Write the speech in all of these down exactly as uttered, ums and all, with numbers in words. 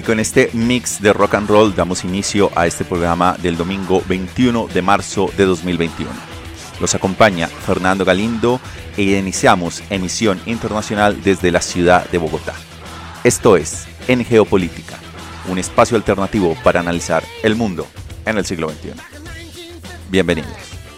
con este mix de rock and roll damos inicio a este programa del domingo veintiuno de marzo de dos mil veintiuno. Los acompaña Fernando Galindo e iniciamos emisión internacional desde la ciudad de Bogotá. Esto es En Geopolítica, un espacio alternativo para analizar el mundo en el siglo veintiuno. Bienvenidos.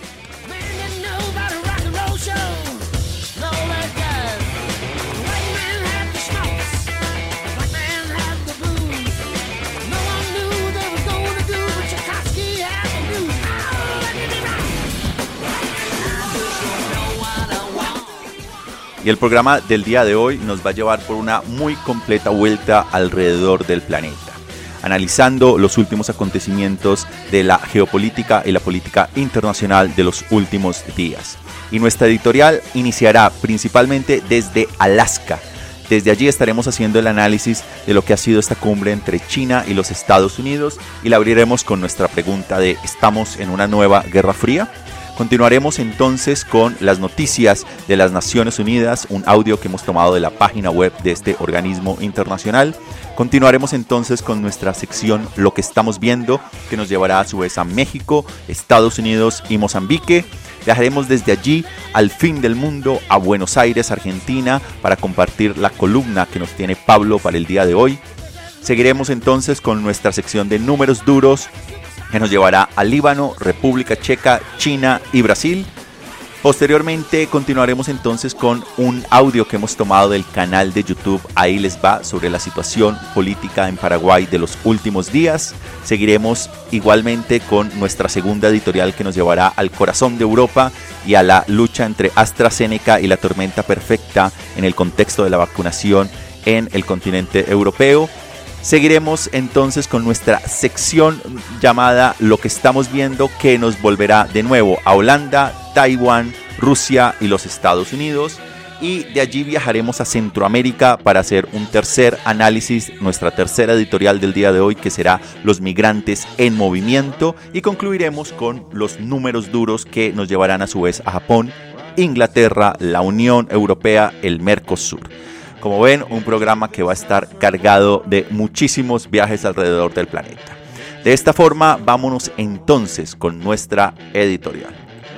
Y el programa del día de hoy nos va a llevar por una muy completa vuelta alrededor del planeta, analizando los últimos acontecimientos de la geopolítica y la política internacional de los últimos días. Y nuestra editorial iniciará principalmente desde Alaska. Desde allí estaremos haciendo el análisis de lo que ha sido esta cumbre entre China y los Estados Unidos y la abriremos con nuestra pregunta de ¿estamos en una nueva guerra fría? Continuaremos entonces con las noticias de las Naciones Unidas, un audio que hemos tomado de la página web de este organismo internacional. Continuaremos entonces con nuestra sección Lo que estamos viendo, que nos llevará a su vez a México, Estados Unidos y Mozambique. Viajaremos desde allí al fin del mundo, a Buenos Aires, Argentina, para compartir la columna que nos tiene Pablo para el día de hoy. Seguiremos entonces con nuestra sección de números duros, que nos llevará a Líbano, República Checa, China y Brasil. Posteriormente continuaremos entonces con un audio que hemos tomado del canal de YouTube Ahí les va, sobre la situación política en Paraguay de los últimos días. Seguiremos igualmente con nuestra segunda editorial que nos llevará al corazón de Europa y a la lucha entre AstraZeneca y la tormenta perfecta en el contexto de la vacunación en el continente europeo. Seguiremos entonces con nuestra sección llamada Lo que estamos viendo, que nos volverá de nuevo a Holanda, Taiwán, Rusia y los Estados Unidos. Y de allí viajaremos a Centroamérica para hacer un tercer análisis, nuestra tercera editorial del día de hoy, que será Los migrantes en movimiento. Y concluiremos con los números duros que nos llevarán a su vez a Japón, Inglaterra, la Unión Europea, el Mercosur. Como ven, un programa que va a estar cargado de muchísimos viajes alrededor del planeta. De esta forma, vámonos entonces con nuestra editorial.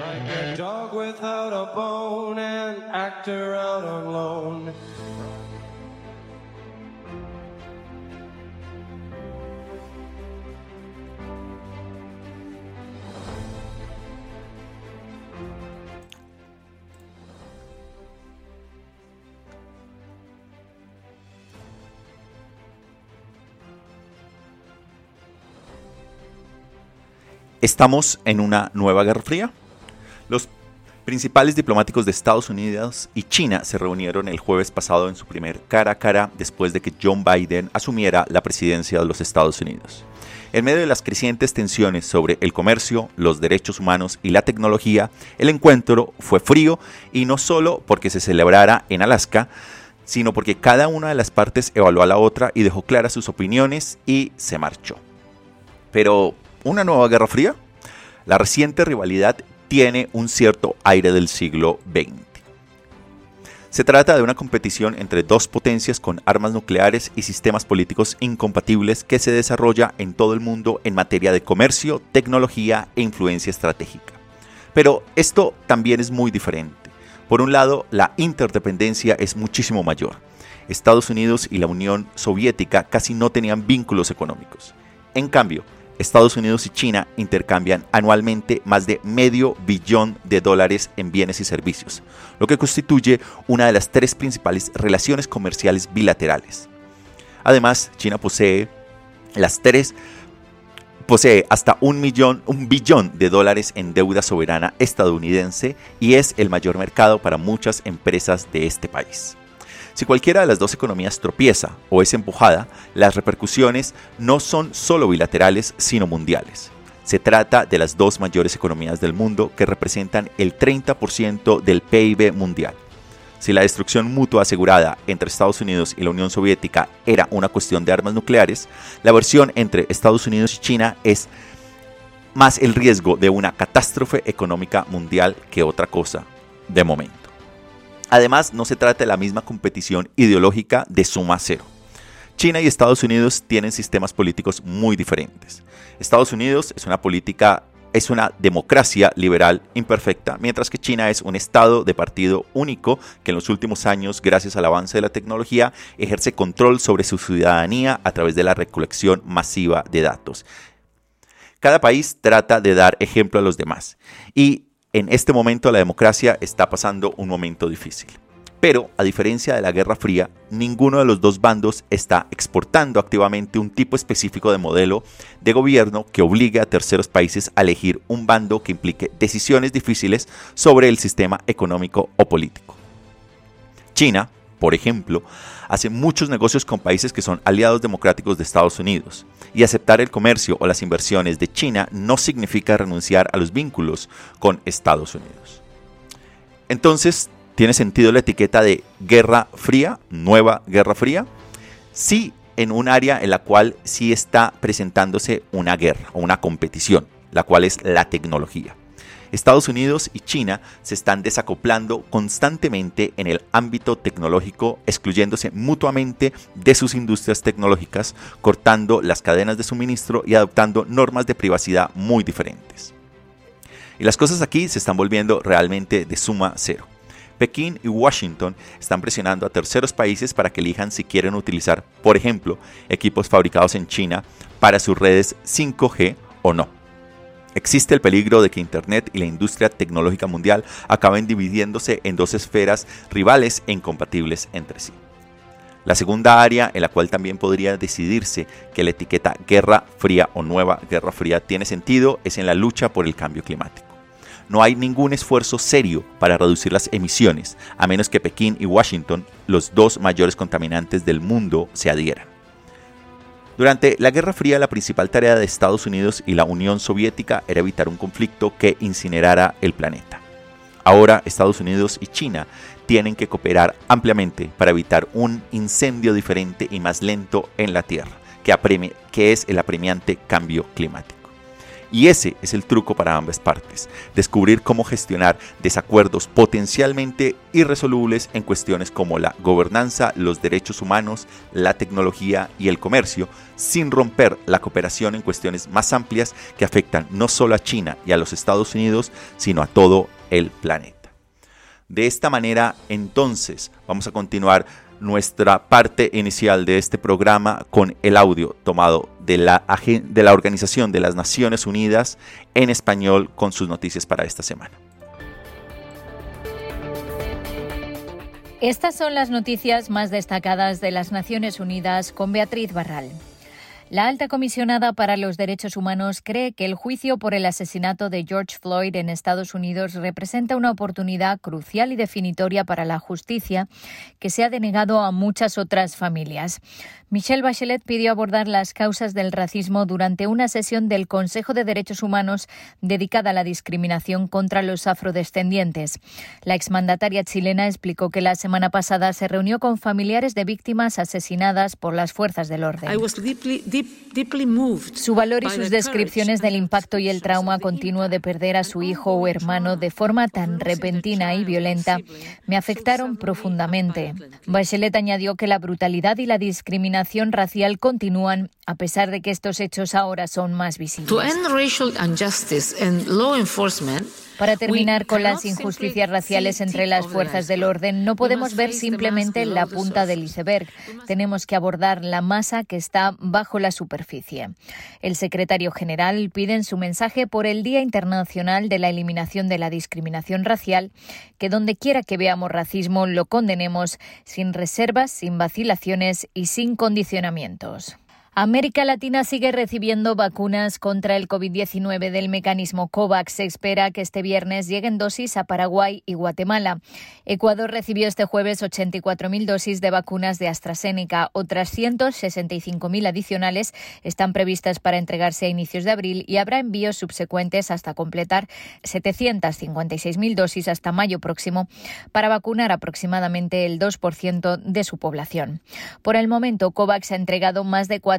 ¿Estamos en una nueva guerra fría? Los principales diplomáticos de Estados Unidos y China se reunieron el jueves pasado en su primer cara a cara después de que John Biden asumiera la presidencia de los Estados Unidos. En medio de las crecientes tensiones sobre el comercio, los derechos humanos y la tecnología, el encuentro fue frío, y no solo porque se celebrara en Alaska, sino porque cada una de las partes evaluó a la otra y dejó claras sus opiniones y se marchó. Pero ¿una nueva guerra fría? La reciente rivalidad tiene un cierto aire del siglo veinte. Se trata de una competición entre dos potencias con armas nucleares y sistemas políticos incompatibles que se desarrolla en todo el mundo en materia de comercio, tecnología e influencia estratégica. Pero esto también es muy diferente. Por un lado, la interdependencia es muchísimo mayor. Estados Unidos y la Unión Soviética casi no tenían vínculos económicos. En cambio, Estados Unidos y China intercambian anualmente más de medio billón de dólares en bienes y servicios, lo que constituye una de las tres principales relaciones comerciales bilaterales. Además, China posee las tres posee hasta un millón, un billón de dólares en deuda soberana estadounidense y es el mayor mercado para muchas empresas de este país. Si cualquiera de las dos economías tropieza o es empujada, las repercusiones no son solo bilaterales, sino mundiales. Se trata de las dos mayores economías del mundo que representan el treinta por ciento del P I B mundial. Si la destrucción mutua asegurada entre Estados Unidos y la Unión Soviética era una cuestión de armas nucleares, la versión entre Estados Unidos y China es más el riesgo de una catástrofe económica mundial que otra cosa, de momento. Además, no se trata de la misma competición ideológica de suma cero. China y Estados Unidos tienen sistemas políticos muy diferentes. Estados Unidos es una política es una democracia liberal imperfecta, mientras que China es un estado de partido único que en los últimos años, gracias al avance de la tecnología, ejerce control sobre su ciudadanía a través de la recolección masiva de datos. Cada país trata de dar ejemplo a los demás y en este momento la democracia está pasando un momento difícil. Pero, a diferencia de la Guerra Fría, ninguno de los dos bandos está exportando activamente un tipo específico de modelo de gobierno que obligue a terceros países a elegir un bando que implique decisiones difíciles sobre el sistema económico o político. China, por ejemplo, hace muchos negocios con países que son aliados democráticos de Estados Unidos, y aceptar el comercio o las inversiones de China no significa renunciar a los vínculos con Estados Unidos. Entonces, ¿tiene sentido la etiqueta de Guerra Fría, nueva Guerra Fría? Sí, en un área en la cual sí está presentándose una guerra o una competición, la cual es la tecnología. Estados Unidos y China se están desacoplando constantemente en el ámbito tecnológico, excluyéndose mutuamente de sus industrias tecnológicas, cortando las cadenas de suministro y adoptando normas de privacidad muy diferentes. Y las cosas aquí se están volviendo realmente de suma cero. Pekín y Washington están presionando a terceros países para que elijan si quieren utilizar, por ejemplo, equipos fabricados en China para sus redes cinco G o no. Existe el peligro de que Internet y la industria tecnológica mundial acaben dividiéndose en dos esferas rivales e incompatibles entre sí. La segunda área en la cual también podría decidirse que la etiqueta Guerra Fría o Nueva Guerra Fría tiene sentido es en la lucha por el cambio climático. No hay ningún esfuerzo serio para reducir las emisiones, a menos que Pekín y Washington, los dos mayores contaminantes del mundo, se adhieran. Durante la Guerra Fría, la principal tarea de Estados Unidos y la Unión Soviética era evitar un conflicto que incinerara el planeta. Ahora, Estados Unidos y China tienen que cooperar ampliamente para evitar un incendio diferente y más lento en la Tierra, que, apremie, que es el apremiante cambio climático. Y ese es el truco para ambas partes, descubrir cómo gestionar desacuerdos potencialmente irresolubles en cuestiones como la gobernanza, los derechos humanos, la tecnología y el comercio, sin romper la cooperación en cuestiones más amplias que afectan no solo a China y a los Estados Unidos, sino a todo el planeta. De esta manera, entonces, vamos a continuar nuestra parte inicial de este programa con el audio tomado de la, de la Organización de las Naciones Unidas en español con sus noticias para esta semana. Estas son las noticias más destacadas de las Naciones Unidas con Beatriz Barral. La alta comisionada para los derechos humanos cree que el juicio por el asesinato de George Floyd en Estados Unidos representa una oportunidad crucial y definitoria para la justicia que se ha denegado a muchas otras familias. Michelle Bachelet pidió abordar las causas del racismo durante una sesión del Consejo de Derechos Humanos dedicada a la discriminación contra los afrodescendientes. La exmandataria chilena explicó que la semana pasada se reunió con familiares de víctimas asesinadas por las fuerzas del orden. Su valor y sus descripciones del impacto y el trauma continuo de perder a su hijo o hermano de forma tan repentina y violenta me afectaron profundamente. Bachelet añadió que la brutalidad y la discriminación racial continúan a pesar de que estos hechos ahora son más visibles. Para terminar con las injusticias raciales entre las fuerzas del orden, no podemos ver simplemente la punta del iceberg. Tenemos que abordar la masa que está bajo la superficie. El secretario general pide en su mensaje por el Día Internacional de la Eliminación de la Discriminación Racial que donde quiera que veamos racismo lo condenemos sin reservas, sin vacilaciones y sin condicionamientos. América Latina sigue recibiendo vacunas contra el covid diecinueve del mecanismo COVAX. Se espera que este viernes lleguen dosis a Paraguay y Guatemala. Ecuador recibió este jueves ochenta y cuatro mil dosis de vacunas de AstraZeneca. Otras ciento sesenta y cinco mil adicionales están previstas para entregarse a inicios de abril y habrá envíos subsecuentes hasta completar setecientas cincuenta y seis mil dosis hasta mayo próximo para vacunar aproximadamente el dos por ciento de su población. Por el momento, COVAX ha entregado más de cuatro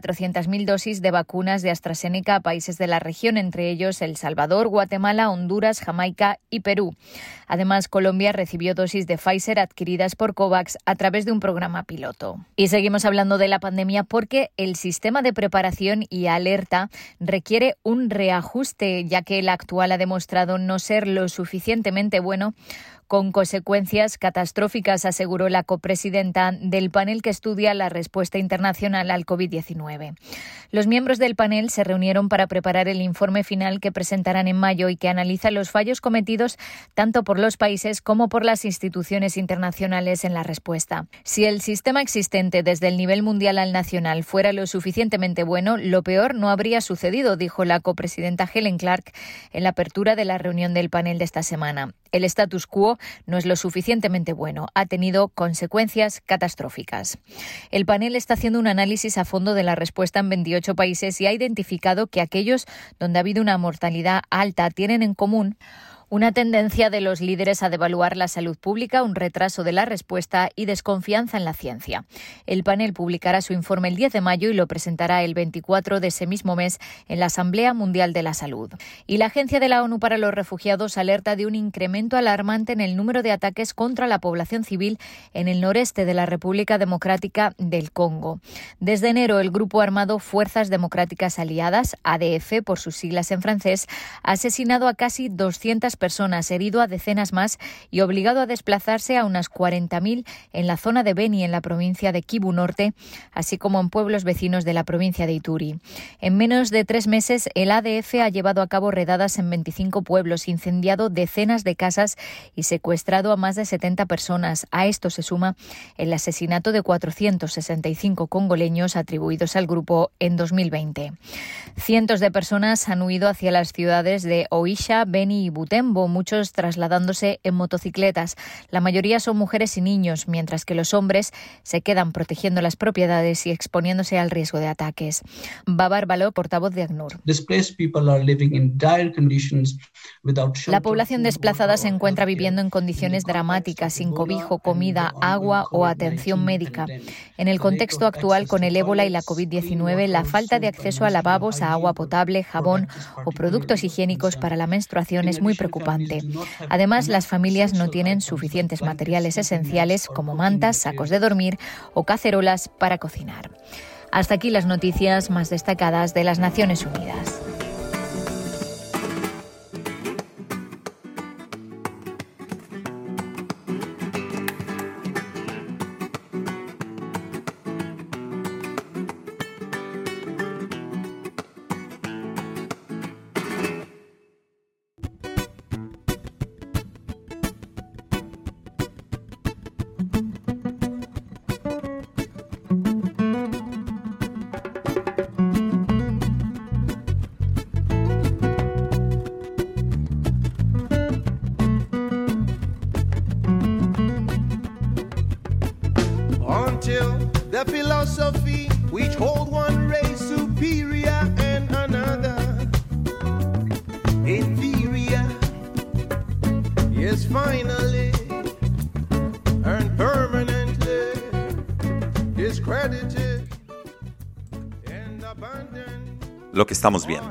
cuatrocientas mil dosis de vacunas de AstraZeneca a países de la región, entre ellos El Salvador, Guatemala, Honduras, Jamaica y Perú. Además, Colombia recibió dosis de Pfizer adquiridas por COVAX a través de un programa piloto. Y seguimos hablando de la pandemia porque el sistema de preparación y alerta requiere un reajuste, ya que el actual ha demostrado no ser lo suficientemente bueno, con consecuencias catastróficas, aseguró la copresidenta del panel que estudia la respuesta internacional al covid diecinueve. Los miembros del panel se reunieron para preparar el informe final que presentarán en mayo y que analiza los fallos cometidos tanto por los países como por las instituciones internacionales en la respuesta. Si el sistema existente desde el nivel mundial al nacional fuera lo suficientemente bueno, lo peor no habría sucedido, dijo la copresidenta Helen Clark en la apertura de la reunión del panel de esta semana. El status quo no es lo suficientemente bueno, ha tenido consecuencias catastróficas. El panel está haciendo un análisis a fondo de la respuesta en veintiocho países y ha identificado que aquellos donde ha habido una mortalidad alta tienen en común una tendencia de los líderes a devaluar la salud pública, un retraso de la respuesta y desconfianza en la ciencia. El panel publicará su informe el diez de mayo y lo presentará el veinticuatro de ese mismo mes en la Asamblea Mundial de la Salud. Y la Agencia de la ONU para los Refugiados alerta de un incremento alarmante en el número de ataques contra la población civil en el noreste de la República Democrática del Congo. Desde enero, el grupo armado Fuerzas Democráticas Aliadas, A D F por sus siglas en francés, ha asesinado a casi doscientas personas, herido a decenas más y obligado a desplazarse a unas cuarenta mil en la zona de Beni, en la provincia de Kivu Norte, así como en pueblos vecinos de la provincia de Ituri. En menos de tres meses, el A D F ha llevado a cabo redadas en veinticinco pueblos, incendiado decenas de casas y secuestrado a más de setenta personas. A esto se suma el asesinato de cuatrocientos sesenta y cinco congoleños atribuidos al grupo en dos mil veinte. Cientos de personas han huido hacia las ciudades de Oisha, Beni y Butembo, muchos trasladándose en motocicletas. La mayoría son mujeres y niños, mientras que los hombres se quedan protegiendo las propiedades y exponiéndose al riesgo de ataques. Babar Baló, portavoz de ACNUR. La población desplazada se encuentra viviendo en condiciones dramáticas, sin cobijo, comida, agua o atención médica. En el contexto actual, con el ébola y la covid diecinueve, la falta de acceso a lavabos, a agua potable, jabón o productos higiénicos para la menstruación es muy preocupante. Además, las familias no tienen suficientes materiales esenciales como mantas, sacos de dormir o cacerolas para cocinar. Hasta aquí las noticias más destacadas de las Naciones Unidas. The philosophy which hold one race superior and another inferior, yes, finally and permanently discredited and abandoned. Lo que estamos viendo.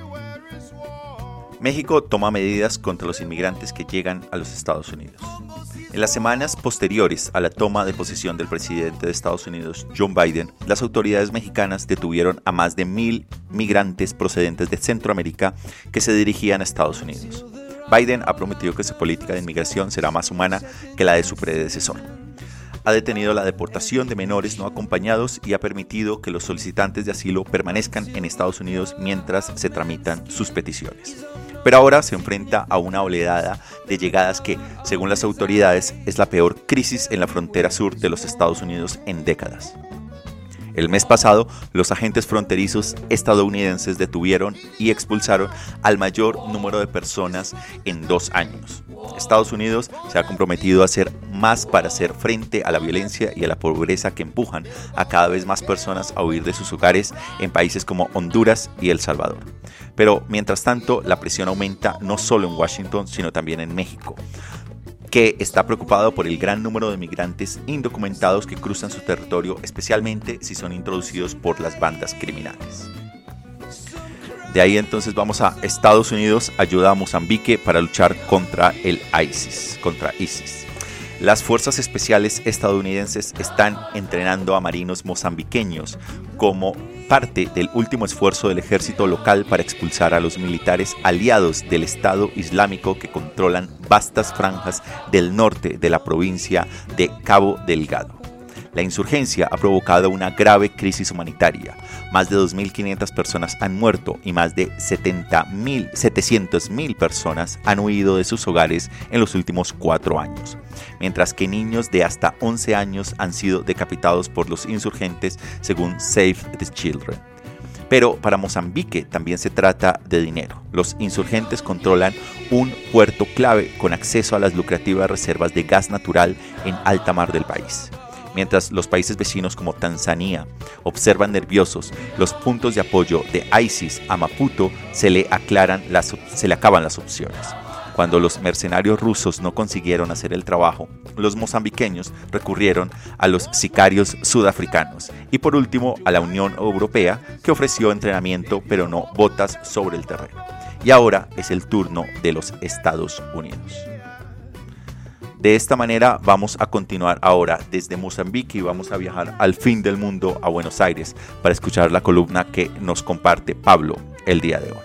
México toma medidas contra los inmigrantes que llegan a los Estados Unidos. En las semanas posteriores a la toma de posesión del presidente de Estados Unidos, Joe Biden, las autoridades mexicanas detuvieron a más de mil migrantes procedentes de Centroamérica que se dirigían a Estados Unidos. Biden ha prometido que su política de inmigración será más humana que la de su predecesor. Ha detenido la deportación de menores no acompañados y ha permitido que los solicitantes de asilo permanezcan en Estados Unidos mientras se tramitan sus peticiones. Pero ahora se enfrenta a una oleada de llegadas que, según las autoridades, es la peor crisis en la frontera sur de los Estados Unidos en décadas. El mes pasado, los agentes fronterizos estadounidenses detuvieron y expulsaron al mayor número de personas en dos años. Estados Unidos se ha comprometido a hacer más para hacer frente a la violencia y a la pobreza que empujan a cada vez más personas a huir de sus hogares en países como Honduras y El Salvador. Pero, mientras tanto, la presión aumenta no solo en Washington, sino también en México. que está preocupado por el gran número de migrantes indocumentados que cruzan su territorio, especialmente si son introducidos por las bandas criminales. De ahí entonces vamos a Estados Unidos, ayuda a Mozambique para luchar contra el ISIS, contra ISIS. Las fuerzas especiales estadounidenses están entrenando a marinos mozambiqueños como parte del último esfuerzo del ejército local para expulsar a los militares aliados del Estado Islámico que controlan vastas franjas del norte de la provincia de Cabo Delgado. La insurgencia ha provocado una grave crisis humanitaria. Más de dos mil quinientas personas han muerto y más de setecientas mil personas han huido de sus hogares en los últimos cuatro años, mientras que niños de hasta once años han sido decapitados por los insurgentes, según Save the Children. Pero para Mozambique también se trata de dinero. Los insurgentes controlan un puerto clave con acceso a las lucrativas reservas de gas natural en alta mar del país. Mientras los países vecinos como Tanzania observan nerviosos los puntos de apoyo de ISIS a Maputo, se le, aclaran las, se le acaban las opciones. Cuando los mercenarios rusos no consiguieron hacer el trabajo, los mozambiqueños recurrieron a los sicarios sudafricanos y por último a la Unión Europea, que ofreció entrenamiento pero no botas sobre el terreno. Y ahora es el turno de los Estados Unidos. De esta manera vamos a continuar ahora desde Mozambique y vamos a viajar al fin del mundo, a Buenos Aires, para escuchar la columna que nos comparte Pablo el día de hoy.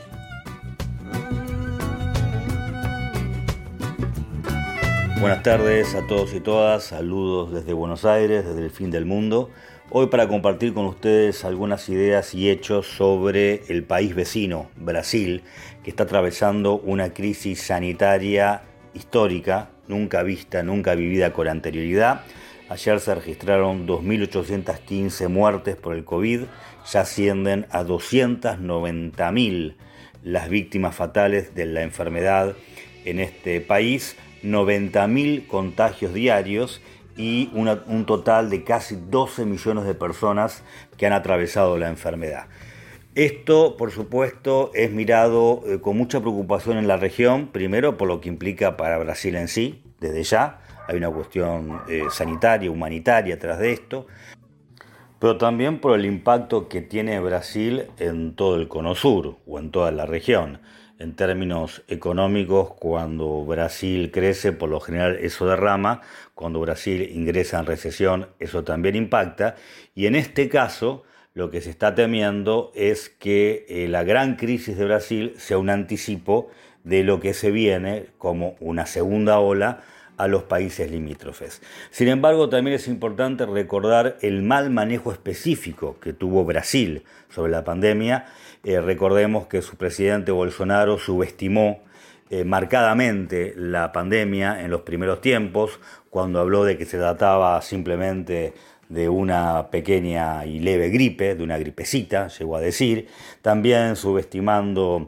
Buenas tardes a todos y todas, saludos desde Buenos Aires, desde el fin del mundo. Hoy para compartir con ustedes algunas ideas y hechos sobre el país vecino, Brasil, que está atravesando una crisis sanitaria histórica, nunca vista, nunca vivida con anterioridad. Ayer se registraron dos mil ochocientas quince muertes por el COVID, ya ascienden a doscientas noventa mil las víctimas fatales de la enfermedad en este país, noventa mil contagios diarios y una, un total de casi doce millones de personas que han atravesado la enfermedad. Esto, por supuesto, es mirado eh, con mucha preocupación en la región, primero por lo que implica para Brasil en sí, desde ya, hay una cuestión eh, sanitaria, humanitaria tras de esto, pero también por el impacto que tiene Brasil en todo el Cono Sur o en toda la región. En términos económicos, cuando Brasil crece, por lo general eso derrama, cuando Brasil ingresa en recesión, eso también impacta, y en este caso, lo que se está temiendo es que eh, la gran crisis de Brasil sea un anticipo de lo que se viene como una segunda ola a los países limítrofes. Sin embargo, también es importante recordar el mal manejo específico que tuvo Brasil sobre la pandemia. Eh, recordemos que su presidente Bolsonaro subestimó eh, marcadamente la pandemia en los primeros tiempos, cuando habló de que se trataba simplemente de una pequeña y leve gripe, de una gripecita, llegó a decir, también subestimando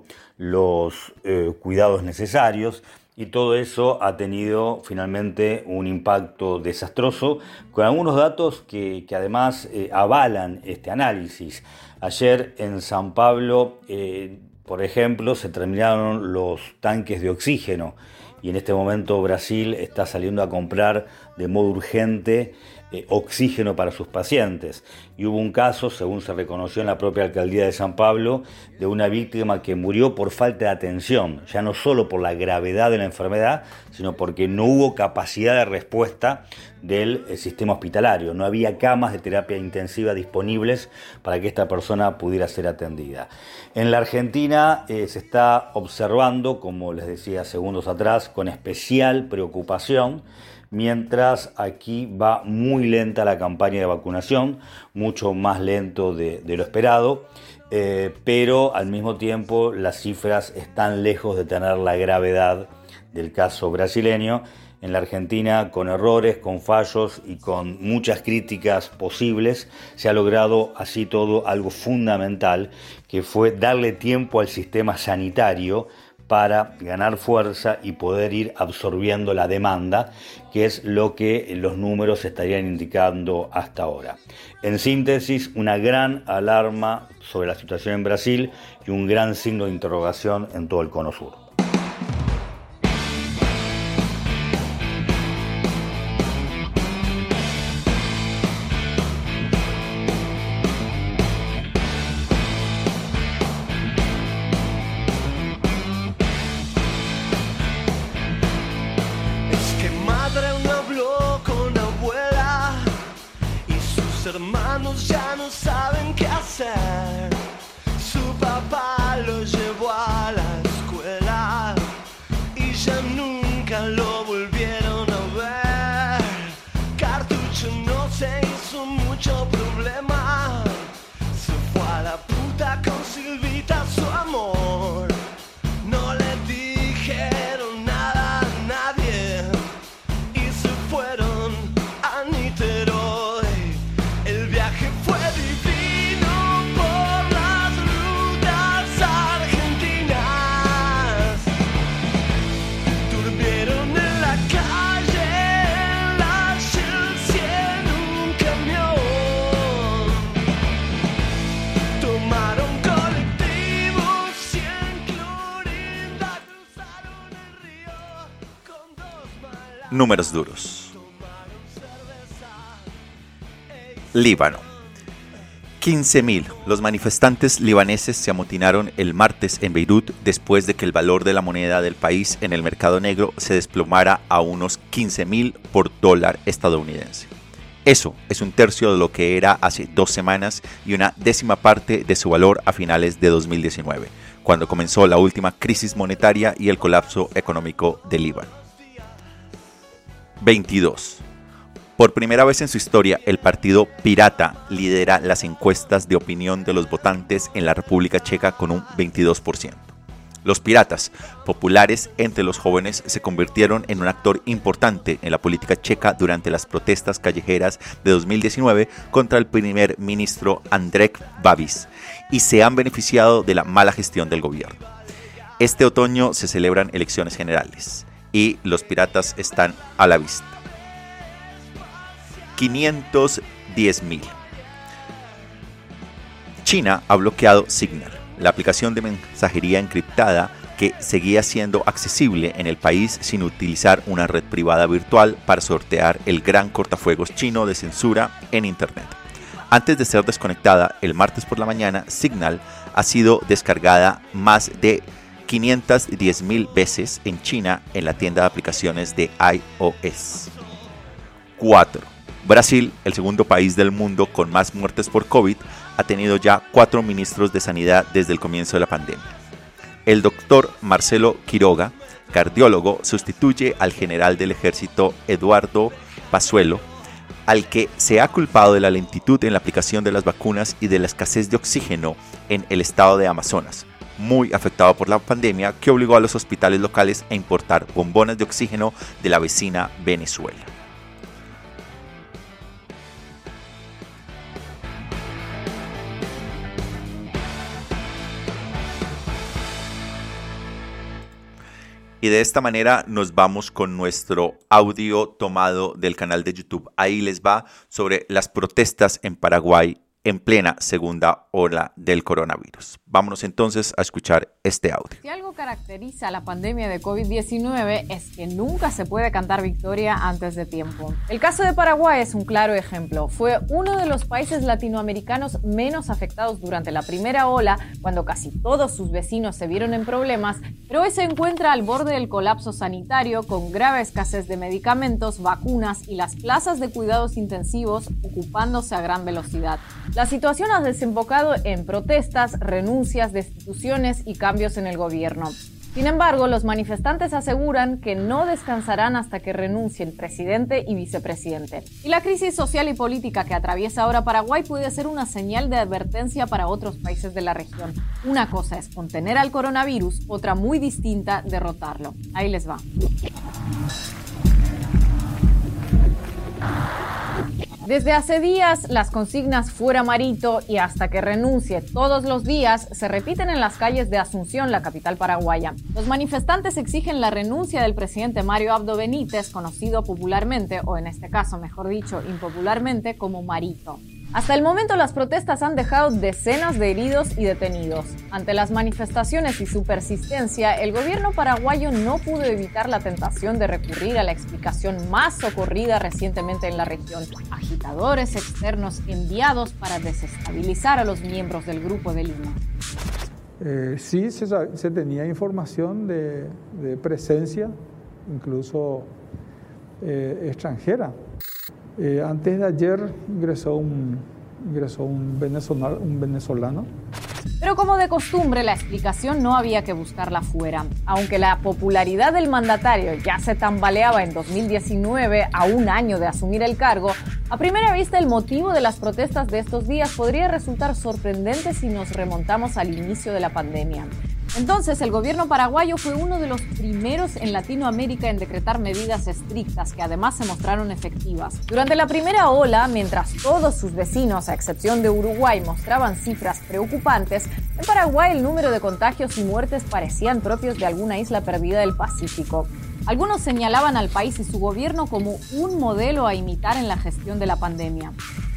los eh, cuidados necesarios, y todo eso ha tenido finalmente un impacto desastroso, con algunos datos que, que además eh, avalan este análisis. Ayer en San Pablo, eh, por ejemplo, se terminaron los tanques de oxígeno, y en este momento Brasil está saliendo a comprar de modo urgente eh, oxígeno para sus pacientes. Y hubo un caso, según se reconoció en la propia alcaldía de San Pablo, de una víctima que murió por falta de atención, ya no solo por la gravedad de la enfermedad, sino porque no hubo capacidad de respuesta del eh, sistema hospitalario. No había camas de terapia intensiva disponibles para que esta persona pudiera ser atendida. En la Argentina eh, se está observando, como les decía segundos atrás, con especial preocupación, mientras aquí va muy lenta la campaña de vacunación, mucho más lento de, de lo esperado, eh, pero al mismo tiempo las cifras están lejos de tener la gravedad del caso brasileño. En la Argentina, con errores, con fallos y con muchas críticas posibles, se ha logrado así todo algo fundamental, que fue darle tiempo al sistema sanitario para ganar fuerza y poder ir absorbiendo la demanda, que es lo que los números estarían indicando hasta ahora. En síntesis, una gran alarma sobre la situación en Brasil y un gran signo de interrogación en todo el Cono Sur. Números duros. Líbano. quince mil. Los manifestantes libaneses se amotinaron el martes en Beirut después de que el valor de la moneda del país en el mercado negro se desplomara a unos quince mil por dólar estadounidense. Eso es un tercio de lo que era hace dos semanas y una décima parte de su valor a finales de dos mil diecinueve, cuando comenzó la última crisis monetaria y el colapso económico del Líbano. veintidós. Por primera vez en su historia, el partido Pirata lidera las encuestas de opinión de los votantes en la República Checa con un veintidós por ciento. Los piratas, populares entre los jóvenes, se convirtieron en un actor importante en la política checa durante las protestas callejeras de dos mil diecinueve contra el primer ministro Andrej Babis y se han beneficiado de la mala gestión del gobierno. Este otoño se celebran elecciones generales y los piratas están a la vista. quinientos diez mil. China ha bloqueado Signal, la aplicación de mensajería encriptada que seguía siendo accesible en el país sin utilizar una red privada virtual para sortear el gran cortafuegos chino de censura en Internet. Antes de ser desconectada el martes por la mañana, Signal ha sido descargada más de quinientas diez mil veces en China en la tienda de aplicaciones de iOS. cuatro. Brasil, el segundo país del mundo con más muertes por COVID, ha tenido ya cuatro ministros de sanidad desde el comienzo de la pandemia. El doctor Marcelo Quiroga, cardiólogo, sustituye al general del ejército Eduardo Pazuello, al que se ha culpado de la lentitud en la aplicación de las vacunas y de la escasez de oxígeno en el estado de Amazonas, muy afectado por la pandemia que obligó a los hospitales locales a importar bombonas de oxígeno de la vecina Venezuela. Y de esta manera nos vamos con nuestro audio tomado del canal de YouTube. Ahí les va sobre las protestas en Paraguay en plena segunda ola del coronavirus. Vámonos entonces a escuchar este audio. Si algo caracteriza a la pandemia de COVID diecinueve es que nunca se puede cantar victoria antes de tiempo. El caso de Paraguay es un claro ejemplo. Fue uno de los países latinoamericanos menos afectados durante la primera ola, cuando casi todos sus vecinos se vieron en problemas, pero hoy se encuentra al borde del colapso sanitario con grave escasez de medicamentos, vacunas y las plazas de cuidados intensivos ocupándose a gran velocidad. La situación ha desembocado en protestas, renuncias, destituciones y cambios en el gobierno. Sin embargo, los manifestantes aseguran que no descansarán hasta que renuncien presidente y vicepresidente. Y la crisis social y política que atraviesa ahora Paraguay puede ser una señal de advertencia para otros países de la región. Una cosa es contener al coronavirus, otra muy distinta, derrotarlo. Ahí les va. Desde hace días, las consignas fuera Marito y hasta que renuncie todos los días se repiten en las calles de Asunción, la capital paraguaya. Los manifestantes exigen la renuncia del presidente Mario Abdo Benítez, conocido popularmente, o en este caso, mejor dicho, impopularmente, como Marito. Hasta el momento las protestas han dejado decenas de heridos y detenidos. Ante las manifestaciones y su persistencia, el gobierno paraguayo no pudo evitar la tentación de recurrir a la explicación más socorrida recientemente en la región: agitadores externos enviados para desestabilizar a los miembros del Grupo de Lima. Eh, sí, se, se tenía información de, de presencia, incluso eh, extranjera. Eh, antes de ayer ingresó un, ingresó un venezolano, un venezolano. Pero como de costumbre, la explicación no había que buscarla fuera. Aunque la popularidad del mandatario ya se tambaleaba en dos mil diecinueve, a un año de asumir el cargo, a primera vista el motivo de las protestas de estos días podría resultar sorprendente si nos remontamos al inicio de la pandemia. Entonces, el gobierno paraguayo fue uno de los primeros en Latinoamérica en decretar medidas estrictas que además se mostraron efectivas. Durante la primera ola, mientras todos sus vecinos, a excepción de Uruguay, mostraban cifras preocupantes, en Paraguay el número de contagios y muertes parecían propios de alguna isla perdida del Pacífico. Algunos señalaban al país y su gobierno como un modelo a imitar en la gestión de la pandemia.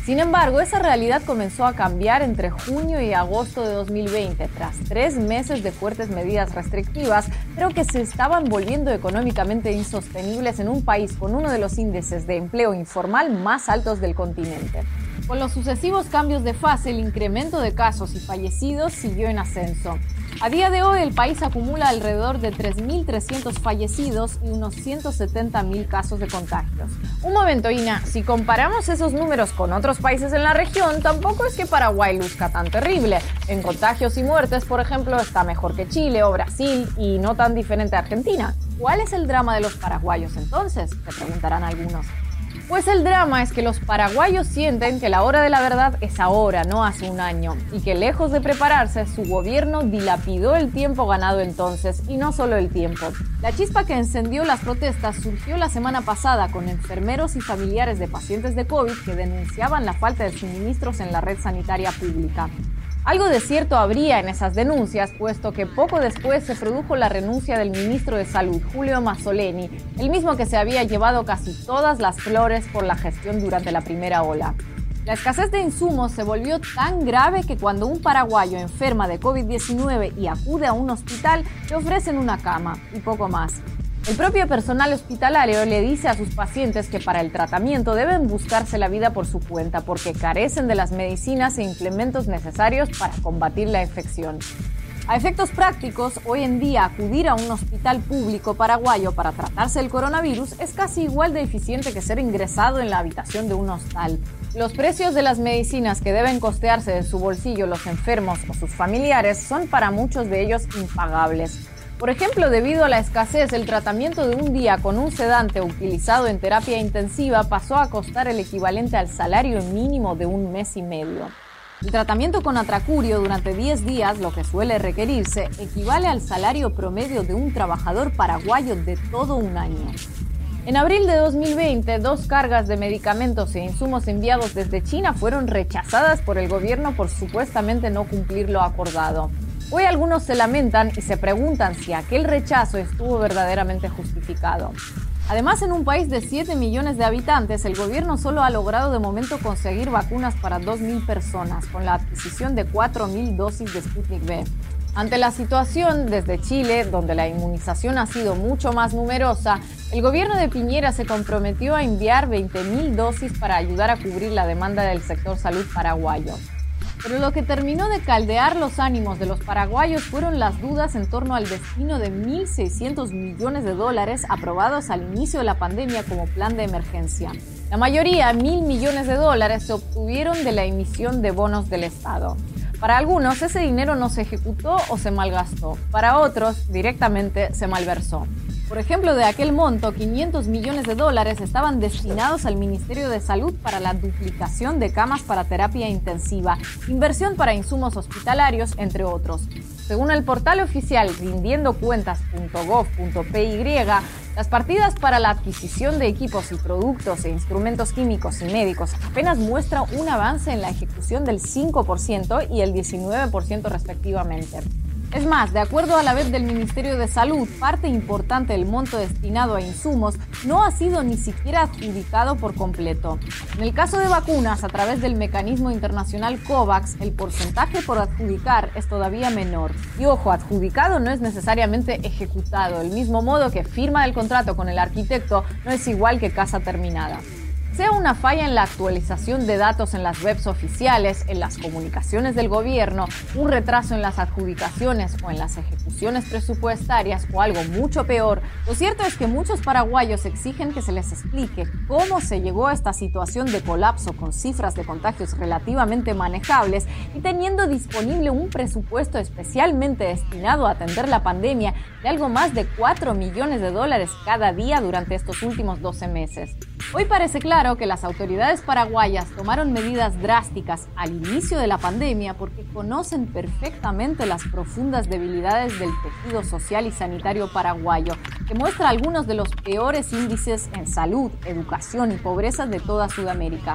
Sin embargo, esa realidad comenzó a cambiar entre junio y agosto de dos mil veinte, tras tres meses de fuertes medidas restrictivas, pero que se estaban volviendo económicamente insostenibles en un país con uno de los índices de empleo informal más altos del continente. Con los sucesivos cambios de fase, el incremento de casos y fallecidos siguió en ascenso. A día de hoy, el país acumula alrededor de tres mil trescientos fallecidos y unos ciento setenta mil casos de contagios. Un momento, Ina, si comparamos esos números con otros países en la región, tampoco es que Paraguay luzca tan terrible. En contagios y muertes, por ejemplo, está mejor que Chile o Brasil y no tan diferente a Argentina. ¿Cuál es el drama de los paraguayos entonces?, se preguntarán algunos. Pues el drama es que los paraguayos sienten que la hora de la verdad es ahora, no hace un año, y que lejos de prepararse, su gobierno dilapidó el tiempo ganado entonces, y no solo el tiempo. La chispa que encendió las protestas surgió la semana pasada con enfermeros y familiares de pacientes de COVID que denunciaban la falta de suministros en la red sanitaria pública. Algo de cierto habría en esas denuncias, puesto que poco después se produjo la renuncia del ministro de Salud, Julio Mazzoleni, el mismo que se había llevado casi todas las flores por la gestión durante la primera ola. La escasez de insumos se volvió tan grave que cuando un paraguayo enferma de COVID diecinueve y acude a un hospital, le ofrecen una cama y poco más. El propio personal hospitalario le dice a sus pacientes que para el tratamiento deben buscarse la vida por su cuenta porque carecen de las medicinas e implementos necesarios para combatir la infección. A efectos prácticos, hoy en día acudir a un hospital público paraguayo para tratarse el coronavirus es casi igual de eficiente que ser ingresado en la habitación de un hostal. Los precios de las medicinas que deben costearse de su bolsillo los enfermos o sus familiares son para muchos de ellos impagables. Por ejemplo, debido a la escasez, el tratamiento de un día con un sedante utilizado en terapia intensiva pasó a costar el equivalente al salario mínimo de un mes y medio. El tratamiento con atracurio durante diez días, lo que suele requerirse, equivale al salario promedio de un trabajador paraguayo de todo un año. En abril de dos mil veinte, dos cargas de medicamentos e insumos enviados desde China fueron rechazadas por el gobierno por supuestamente no cumplir lo acordado. Hoy algunos se lamentan y se preguntan si aquel rechazo estuvo verdaderamente justificado. Además, en un país de siete millones de habitantes, el gobierno solo ha logrado de momento conseguir vacunas para dos mil personas, con la adquisición de cuatro mil dosis de Sputnik V. Ante la situación, desde Chile, donde la inmunización ha sido mucho más numerosa, el gobierno de Piñera se comprometió a enviar veinte mil dosis para ayudar a cubrir la demanda del sector salud paraguayo. Pero lo que terminó de caldear los ánimos de los paraguayos fueron las dudas en torno al destino de mil seiscientos millones de dólares aprobados al inicio de la pandemia como plan de emergencia. La mayoría, mil millones de dólares, se obtuvieron de la emisión de bonos del Estado. Para algunos, ese dinero no se ejecutó o se malgastó. Para otros, directamente se malversó. Por ejemplo, de aquel monto, quinientos millones de dólares estaban destinados al Ministerio de Salud para la duplicación de camas para terapia intensiva, inversión para insumos hospitalarios, entre otros. Según el portal oficial rindiendo cuentas punto gov punto p y, las partidas para la adquisición de equipos y productos e instrumentos químicos y médicos apenas muestran un avance en la ejecución del cinco por ciento y el diecinueve por ciento respectivamente. Es más, de acuerdo a la web del Ministerio de Salud, parte importante del monto destinado a insumos no ha sido ni siquiera adjudicado por completo. En el caso de vacunas, a través del mecanismo internacional COVAX, el porcentaje por adjudicar es todavía menor. Y ojo, adjudicado no es necesariamente ejecutado, del mismo modo que firma del contrato con el arquitecto no es igual que casa terminada. Sea una falla en la actualización de datos en las webs oficiales, en las comunicaciones del gobierno, un retraso en las adjudicaciones o en las ejecuciones presupuestarias o algo mucho peor, lo cierto es que muchos paraguayos exigen que se les explique cómo se llegó a esta situación de colapso con cifras de contagios relativamente manejables y teniendo disponible un presupuesto especialmente destinado a atender la pandemia de algo más de cuatro millones de dólares cada día durante estos últimos doce meses. Hoy parece claro que las autoridades paraguayas tomaron medidas drásticas al inicio de la pandemia porque conocen perfectamente las profundas debilidades del tejido social y sanitario paraguayo, que muestra algunos de los peores índices en salud, educación y pobreza de toda Sudamérica.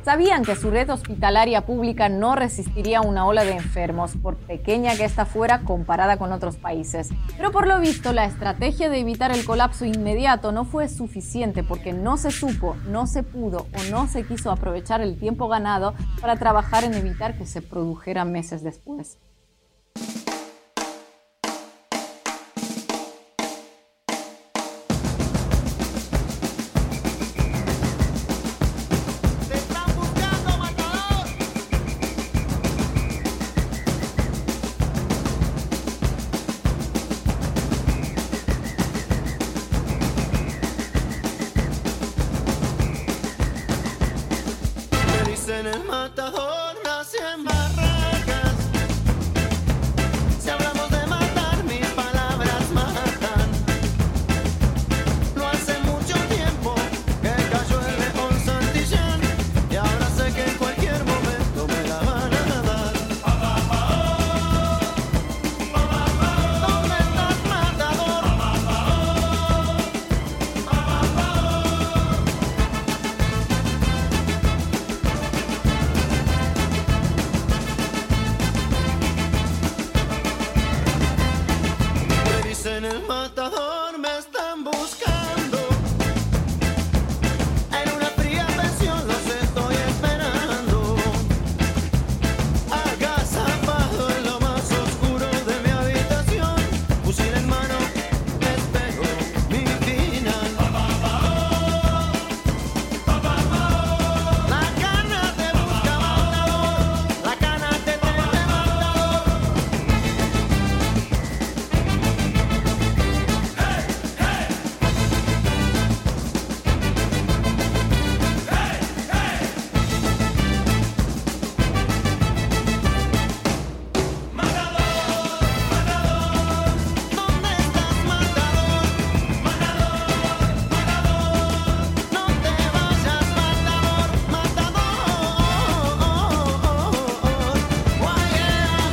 Sabían que su red hospitalaria pública no resistiría una ola de enfermos, por pequeña que ésta fuera comparada con otros países. Pero por lo visto, la estrategia de evitar el colapso inmediato no fue suficiente porque no se supo, no se pudo o no se quiso aprovechar el tiempo ganado para trabajar en evitar que se produjera meses después. En el matador nací en Barracas. Si hablamos de matar, mis palabras matan. No hace mucho tiempo que cayó el león Santillán, y ahora sé que en cualquier momento me la van a dar. ¿Dónde estás, matador? En el matador me están buscando. En una fría pensión los estoy esperando. Agazapado en lo más oscuro de mi habitación, fusil en mano, espero mi final. La cana te busca, matador. La cana te teme, matador. ¿Dónde estás, matador? No te vayas, matador, matador. Guayea.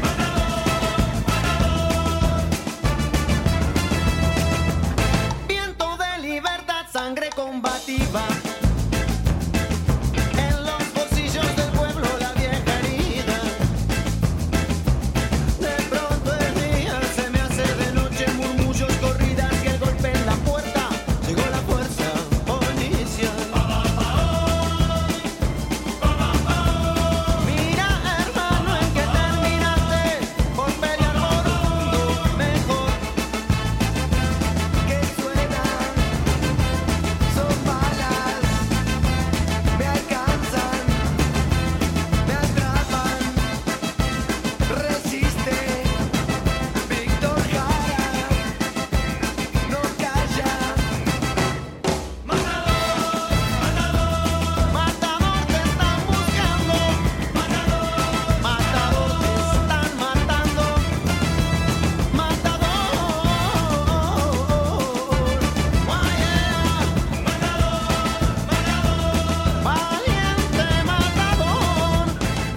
Viento de libertad, sangre combativa. En los bolsillos del pueblo la vieja herida. De pronto el día se me hace de noche, murmullos, corridas y el golpe en la puerta. Llegó la fuerza policial. Mira, hermano, en que terminaste por pelear por un mundo mejor. Que suenan, son balas, me alcanzan, me atrapan. Resiste, Víctor Jara, no calla. Matador, matador, matador, te están buscando. Matador, matador, te están matando. Matador, guayea. Matador, matador, valiente matador.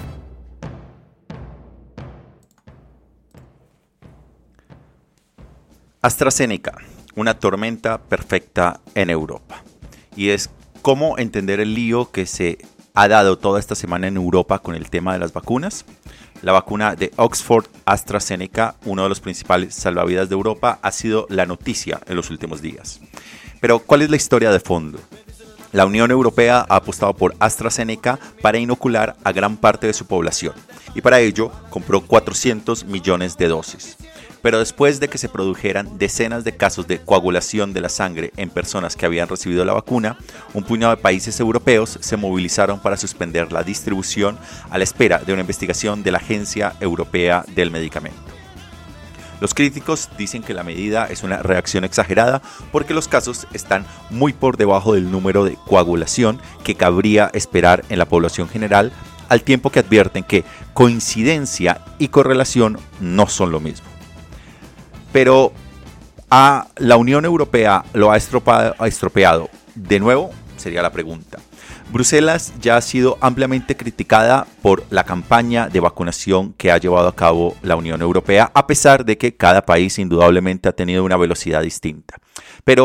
AstraZeneca, una tormenta perfecta en Europa. Y es cómo entender el lío que se ha dado toda esta semana en Europa con el tema de las vacunas. La vacuna de Oxford AstraZeneca, uno de los principales salvavidas de Europa, ha sido la noticia en los últimos días. Pero, ¿cuál es la historia de fondo? La Unión Europea ha apostado por AstraZeneca para inocular a gran parte de su población y para ello compró cuatrocientos millones de dosis. Pero después de que se produjeran decenas de casos de coagulación de la sangre en personas que habían recibido la vacuna, un puñado de países europeos se movilizaron para suspender la distribución a la espera de una investigación de la Agencia Europea del Medicamento. Los críticos dicen que la medida es una reacción exagerada porque los casos están muy por debajo del número de coagulación que cabría esperar en la población general, al tiempo que advierten que coincidencia y correlación no son lo mismo. Pero ¿a la Unión Europea lo ha estropeado, ha estropeado? De nuevo, sería la pregunta. Bruselas ya ha sido ampliamente criticada por la campaña de vacunación que ha llevado a cabo la Unión Europea, a pesar de que cada país indudablemente ha tenido una velocidad distinta. Pero,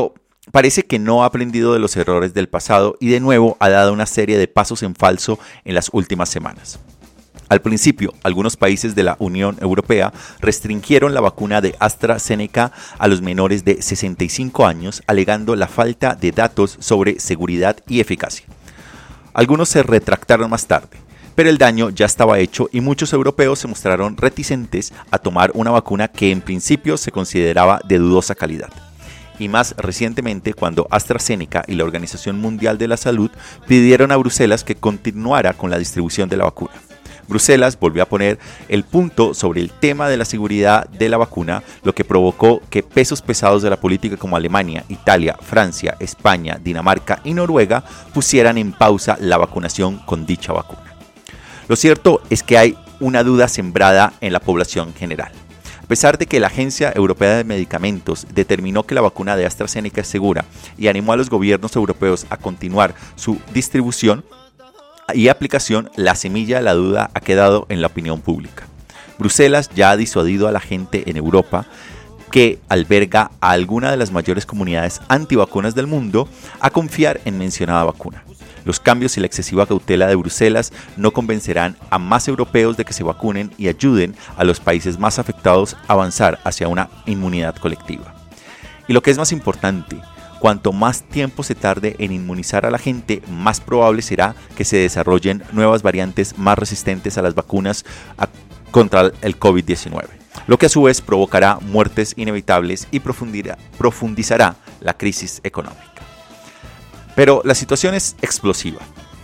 parece que no ha aprendido de los errores del pasado y de nuevo ha dado una serie de pasos en falso en las últimas semanas. Al principio, algunos países de la Unión Europea restringieron la vacuna de AstraZeneca a los menores de sesenta y cinco años, alegando la falta de datos sobre seguridad y eficacia. Algunos se retractaron más tarde, pero el daño ya estaba hecho y muchos europeos se mostraron reticentes a tomar una vacuna que en principio se consideraba de dudosa calidad. Y más recientemente cuando AstraZeneca y la Organización Mundial de la Salud pidieron a Bruselas que continuara con la distribución de la vacuna. Bruselas volvió a poner el punto sobre el tema de la seguridad de la vacuna, lo que provocó que pesos pesados de la política como Alemania, Italia, Francia, España, Dinamarca y Noruega pusieran en pausa la vacunación con dicha vacuna. Lo cierto es que hay una duda sembrada en la población general. A pesar de que la Agencia Europea de Medicamentos determinó que la vacuna de AstraZeneca es segura y animó a los gobiernos europeos a continuar su distribución y aplicación, la semilla de la duda ha quedado en la opinión pública. Bruselas ya ha disuadido a la gente en Europa, que alberga a alguna de las mayores comunidades antivacunas del mundo, a confiar en mencionada vacuna. Los cambios y la excesiva cautela de Bruselas no convencerán a más europeos de que se vacunen y ayuden a los países más afectados a avanzar hacia una inmunidad colectiva. Y lo que es más importante, cuanto más tiempo se tarde en inmunizar a la gente, más probable será que se desarrollen nuevas variantes más resistentes a las vacunas a, contra el COVID diecinueve, lo que a su vez provocará muertes inevitables y profundizará la crisis económica. Pero la situación es explosiva.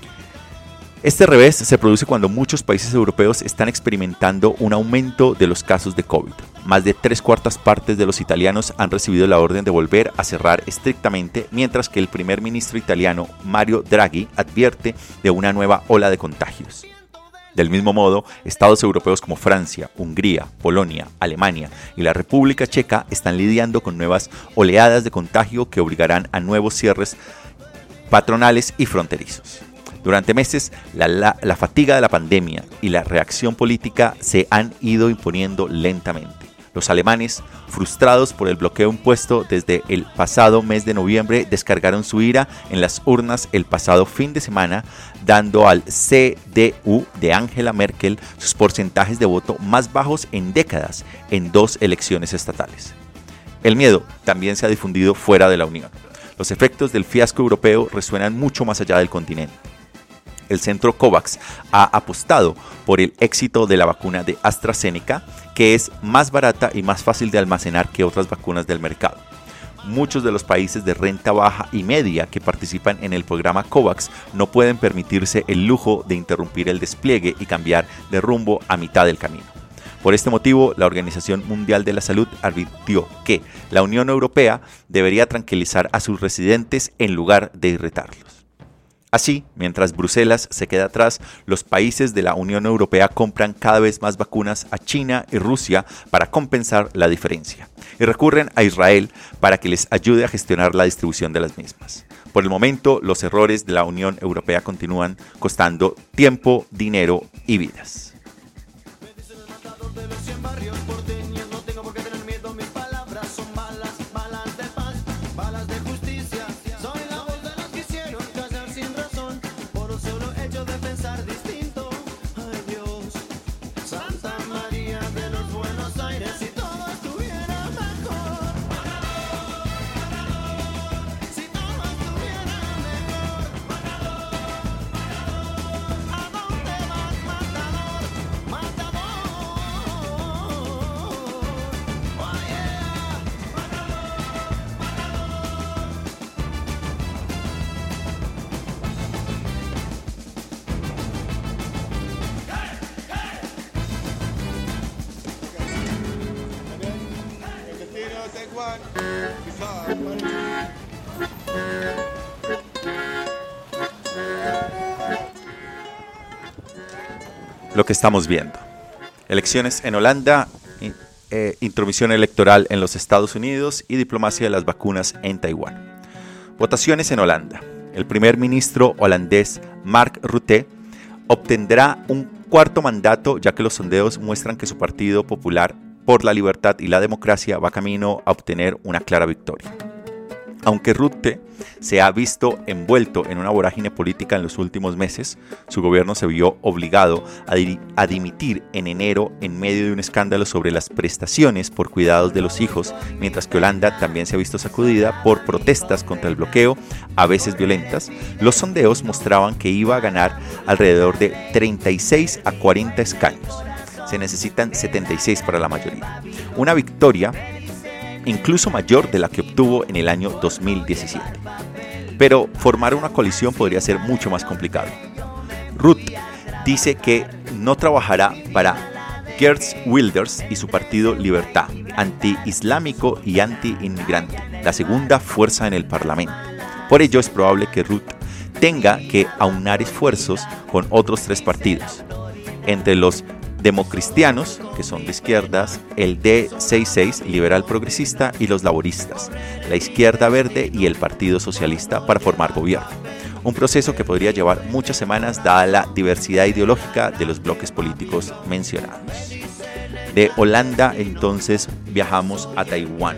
Este revés se produce cuando muchos países europeos están experimentando un aumento de los casos de COVID. Más de tres cuartas partes de los italianos han recibido la orden de volver a cerrar estrictamente, mientras que el primer ministro italiano, Mario Draghi, advierte de una nueva ola de contagios. Del mismo modo, estados europeos como Francia, Hungría, Polonia, Alemania y la República Checa están lidiando con nuevas oleadas de contagio que obligarán a nuevos cierres patronales y fronterizos. Durante meses, la, la, la fatiga de la pandemia y la reacción política se han ido imponiendo lentamente. Los alemanes, frustrados por el bloqueo impuesto desde el pasado mes de noviembre, descargaron su ira en las urnas el pasado fin de semana, dando al C D U de Angela Merkel sus porcentajes de voto más bajos en décadas en dos elecciones estatales. El miedo también se ha difundido fuera de la Unión. Los efectos del fiasco europeo resuenan mucho más allá del continente. El centro COVAX ha apostado por el éxito de la vacuna de AstraZeneca, que es más barata y más fácil de almacenar que otras vacunas del mercado. Muchos de los países de renta baja y media que participan en el programa COVAX no pueden permitirse el lujo de interrumpir el despliegue y cambiar de rumbo a mitad del camino. Por este motivo, la Organización Mundial de la Salud advirtió que la Unión Europea debería tranquilizar a sus residentes en lugar de irritarlos. Así, mientras Bruselas se queda atrás, los países de la Unión Europea compran cada vez más vacunas a China y Rusia para compensar la diferencia, y recurren a Israel para que les ayude a gestionar la distribución de las mismas. Por el momento, los errores de la Unión Europea continúan costando tiempo, dinero y vidas. Lo que estamos viendo. Elecciones en Holanda, eh, intromisión electoral en los Estados Unidos y diplomacia de las vacunas en Taiwán. Votaciones en Holanda. El primer ministro holandés Mark Rutte obtendrá un cuarto mandato, ya que los sondeos muestran que su Partido Popular por la Libertad y la Democracia va camino a obtener una clara victoria. Aunque Rutte se ha visto envuelto en una vorágine política en los últimos meses, su gobierno se vio obligado a, di- a dimitir en enero en medio de un escándalo sobre las prestaciones por cuidados de los hijos, mientras que Holanda también se ha visto sacudida por protestas contra el bloqueo, a veces violentas. Los sondeos mostraban que iba a ganar alrededor de treinta y seis a cuarenta escaños. Se necesitan setenta y seis para la mayoría. Una victoria incluso mayor de la que obtuvo en el año dos mil diecisiete. Pero formar una coalición podría ser mucho más complicado. Rutte dice que no trabajará para Geert Wilders y su partido Libertad, anti-islámico y anti-inmigrante, la segunda fuerza en el Parlamento. Por ello es probable que Rutte tenga que aunar esfuerzos con otros tres partidos. Entre los democristianos, que son de izquierdas, el D sesenta y seis, liberal progresista, y los laboristas, la izquierda verde y el Partido Socialista para formar gobierno. Un proceso que podría llevar muchas semanas dada la diversidad ideológica de los bloques políticos mencionados. De Holanda entonces viajamos a Taiwán.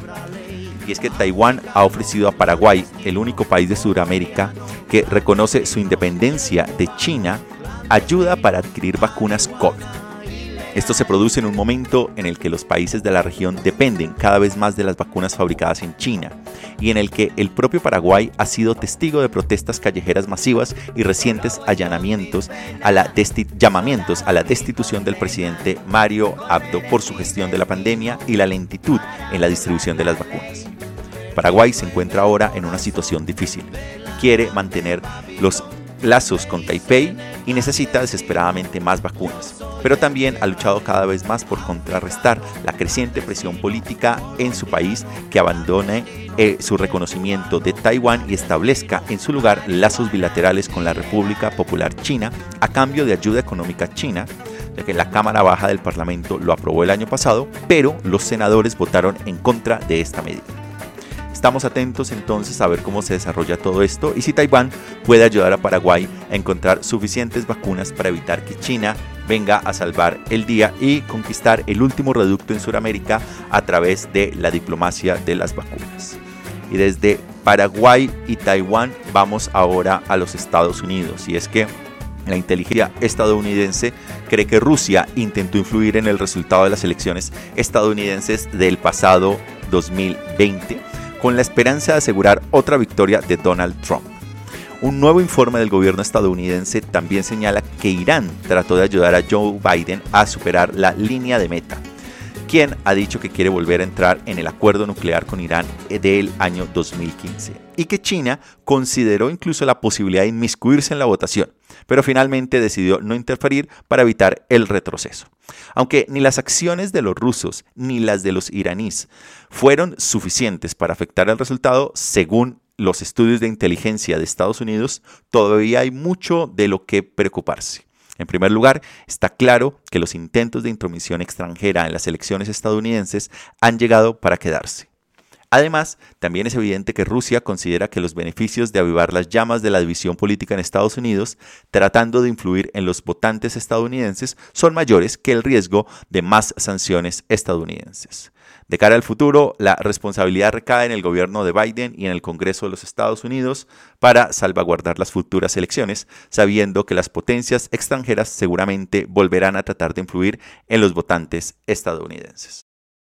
Y es que Taiwán ha ofrecido a Paraguay, el único país de Sudamérica que reconoce su independencia de China, ayuda para adquirir vacunas COVID. Esto se produce en un momento en el que los países de la región dependen cada vez más de las vacunas fabricadas en China y en el que el propio Paraguay ha sido testigo de protestas callejeras masivas y recientes allanamientos a la desti- llamamientos a la destitución del presidente Mario Abdo por su gestión de la pandemia y la lentitud en la distribución de las vacunas. Paraguay se encuentra ahora en una situación difícil. Quiere mantener los lazos con Taipei y necesita desesperadamente más vacunas, pero también ha luchado cada vez más por contrarrestar la creciente presión política en su país que abandone eh, su reconocimiento de Taiwán y establezca en su lugar lazos bilaterales con la República Popular China a cambio de ayuda económica china, ya que la Cámara Baja del Parlamento lo aprobó el año pasado, pero los senadores votaron en contra de esta medida. Estamos atentos entonces a ver cómo se desarrolla todo esto y si Taiwán puede ayudar a Paraguay a encontrar suficientes vacunas para evitar que China venga a salvar el día y conquistar el último reducto en Sudamérica a través de la diplomacia de las vacunas. Y desde Paraguay y Taiwán vamos ahora a los Estados Unidos, y es que la inteligencia estadounidense cree que Rusia intentó influir en el resultado de las elecciones estadounidenses del pasado dos mil veinte, con la esperanza de asegurar otra victoria de Donald Trump. Un nuevo informe del gobierno estadounidense también señala que Irán trató de ayudar a Joe Biden a superar la línea de meta, quien ha dicho que quiere volver a entrar en el acuerdo nuclear con Irán del año dos mil quince, y que China consideró incluso la posibilidad de inmiscuirse en la votación, pero finalmente decidió no interferir para evitar el retroceso. Aunque ni las acciones de los rusos ni las de los iraníes fueron suficientes para afectar el resultado, según los estudios de inteligencia de Estados Unidos, todavía hay mucho de lo que preocuparse. En primer lugar, está claro que los intentos de intromisión extranjera en las elecciones estadounidenses han llegado para quedarse. Además, también es evidente que Rusia considera que los beneficios de avivar las llamas de la división política en Estados Unidos, tratando de influir en los votantes estadounidenses, son mayores que el riesgo de más sanciones estadounidenses. De cara al futuro, la responsabilidad recae en el gobierno de Biden y en el Congreso de los Estados Unidos para salvaguardar las futuras elecciones, sabiendo que las potencias extranjeras seguramente volverán a tratar de influir en los votantes estadounidenses.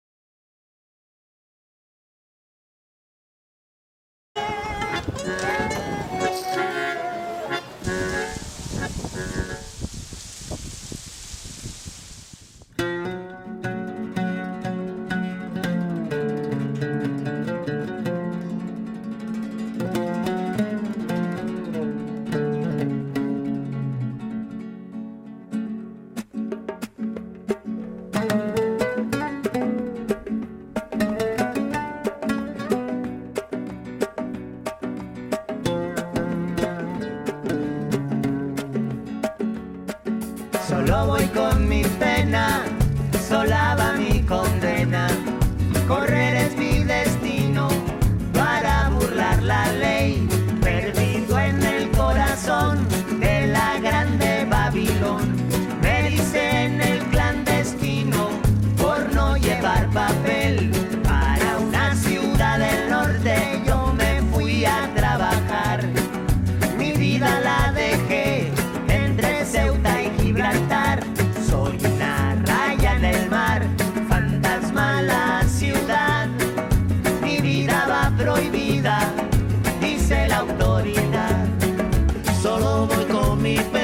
Solo voy con mi pena, sola va mi condena. Correr es mi destino para burlar la ley. Perdido en el corazón de la grande Babilón. Me hice en el clandestino por no llevar papel. Para una ciudad del norte yo me fui.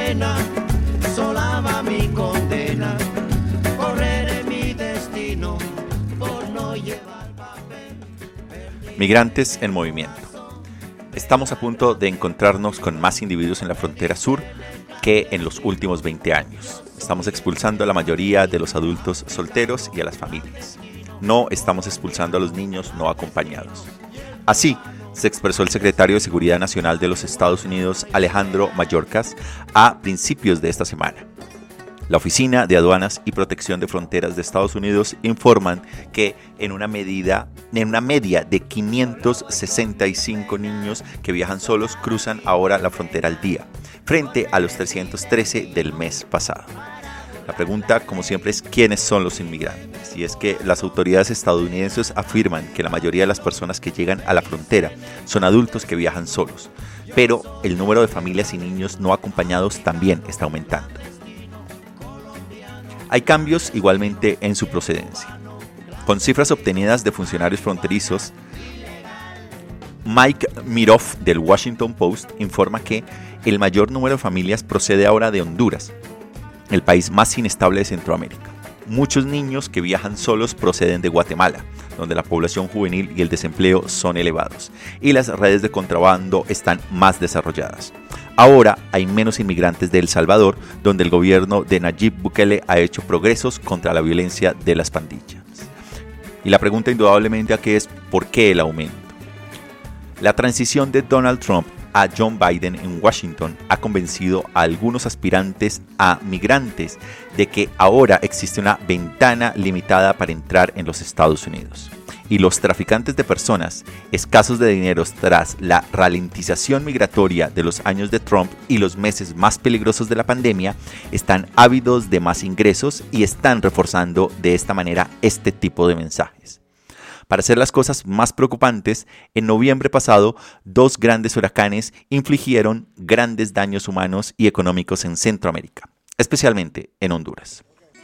pena, sola va mi condena, correré mi destino por no llevar papel. Migrantes en movimiento. Estamos a punto de encontrarnos con más individuos en la frontera sur que en los últimos veinte años. Estamos expulsando a la mayoría de los adultos solteros y a las familias. No estamos expulsando a los niños no acompañados. Así se expresó el secretario de Seguridad Nacional de los Estados Unidos, Alejandro Mayorkas, a principios de esta semana. La Oficina de Aduanas y Protección de Fronteras de Estados Unidos informan que en una, medida, en una media de quinientos sesenta y cinco niños que viajan solos cruzan ahora la frontera al día, frente a los trescientos trece del mes pasado. La pregunta, como siempre, es ¿quiénes son los inmigrantes? Y es que las autoridades estadounidenses afirman que la mayoría de las personas que llegan a la frontera son adultos que viajan solos, pero el número de familias y niños no acompañados también está aumentando. Hay cambios igualmente en su procedencia. Con cifras obtenidas de funcionarios fronterizos, Mike Miroff del Washington Post informa que el mayor número de familias procede ahora de Honduras, el país más inestable de Centroamérica. Muchos niños que viajan solos proceden de Guatemala, donde la población juvenil y el desempleo son elevados, y las redes de contrabando están más desarrolladas. Ahora hay menos inmigrantes de El Salvador, donde el gobierno de Nayib Bukele ha hecho progresos contra la violencia de las pandillas. Y la pregunta indudablemente aquí es ¿por qué el aumento? La transición de Donald Trump a John Biden en Washington ha convencido a algunos aspirantes a migrantes de que ahora existe una ventana limitada para entrar en los Estados Unidos. Y los traficantes de personas, escasos de dinero tras la ralentización migratoria de los años de Trump y los meses más peligrosos de la pandemia, están ávidos de más ingresos y están reforzando de esta manera este tipo de mensajes. Para hacer las cosas más preocupantes, en noviembre pasado, dos grandes huracanes infligieron grandes daños humanos y económicos en Centroamérica, especialmente en Honduras.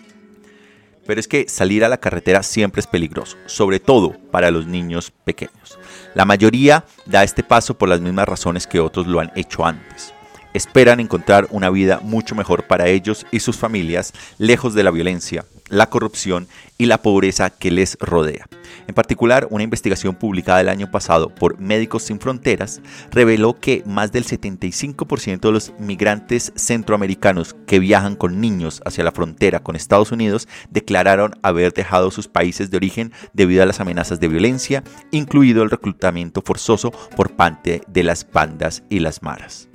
Pero es que salir a la carretera siempre es peligroso, sobre todo para los niños pequeños. La mayoría da este paso por las mismas razones que otros lo han hecho antes. Esperan encontrar una vida mucho mejor para ellos y sus familias, lejos de la violencia, la corrupción y la pobreza que les rodea. En particular, una investigación publicada el año pasado por Médicos Sin Fronteras reveló que más del setenta y cinco por ciento de los migrantes centroamericanos que viajan con niños hacia la frontera con Estados Unidos declararon haber dejado sus países de origen debido a las amenazas de violencia, incluido el reclutamiento forzoso por parte de las bandas y las maras.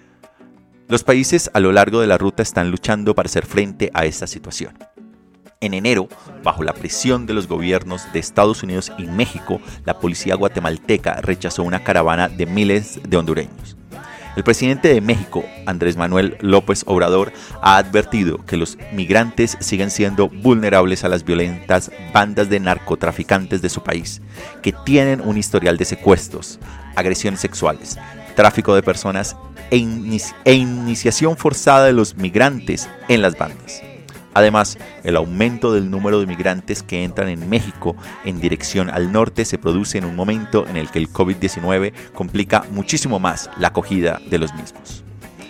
Los países a lo largo de la ruta están luchando para hacer frente a esta situación. En enero, bajo la presión de los gobiernos de Estados Unidos y México, la policía guatemalteca rechazó una caravana de miles de hondureños. El presidente de México, Andrés Manuel López Obrador, ha advertido que los migrantes siguen siendo vulnerables a las violentas bandas de narcotraficantes de su país, que tienen un historial de secuestros, agresiones sexuales, tráfico de personas e, inici- e iniciación forzada de los migrantes en las bandas. Además, el aumento del número de migrantes que entran en México en dirección al norte se produce en un momento en el que el COVID diecinueve complica muchísimo más la acogida de los mismos.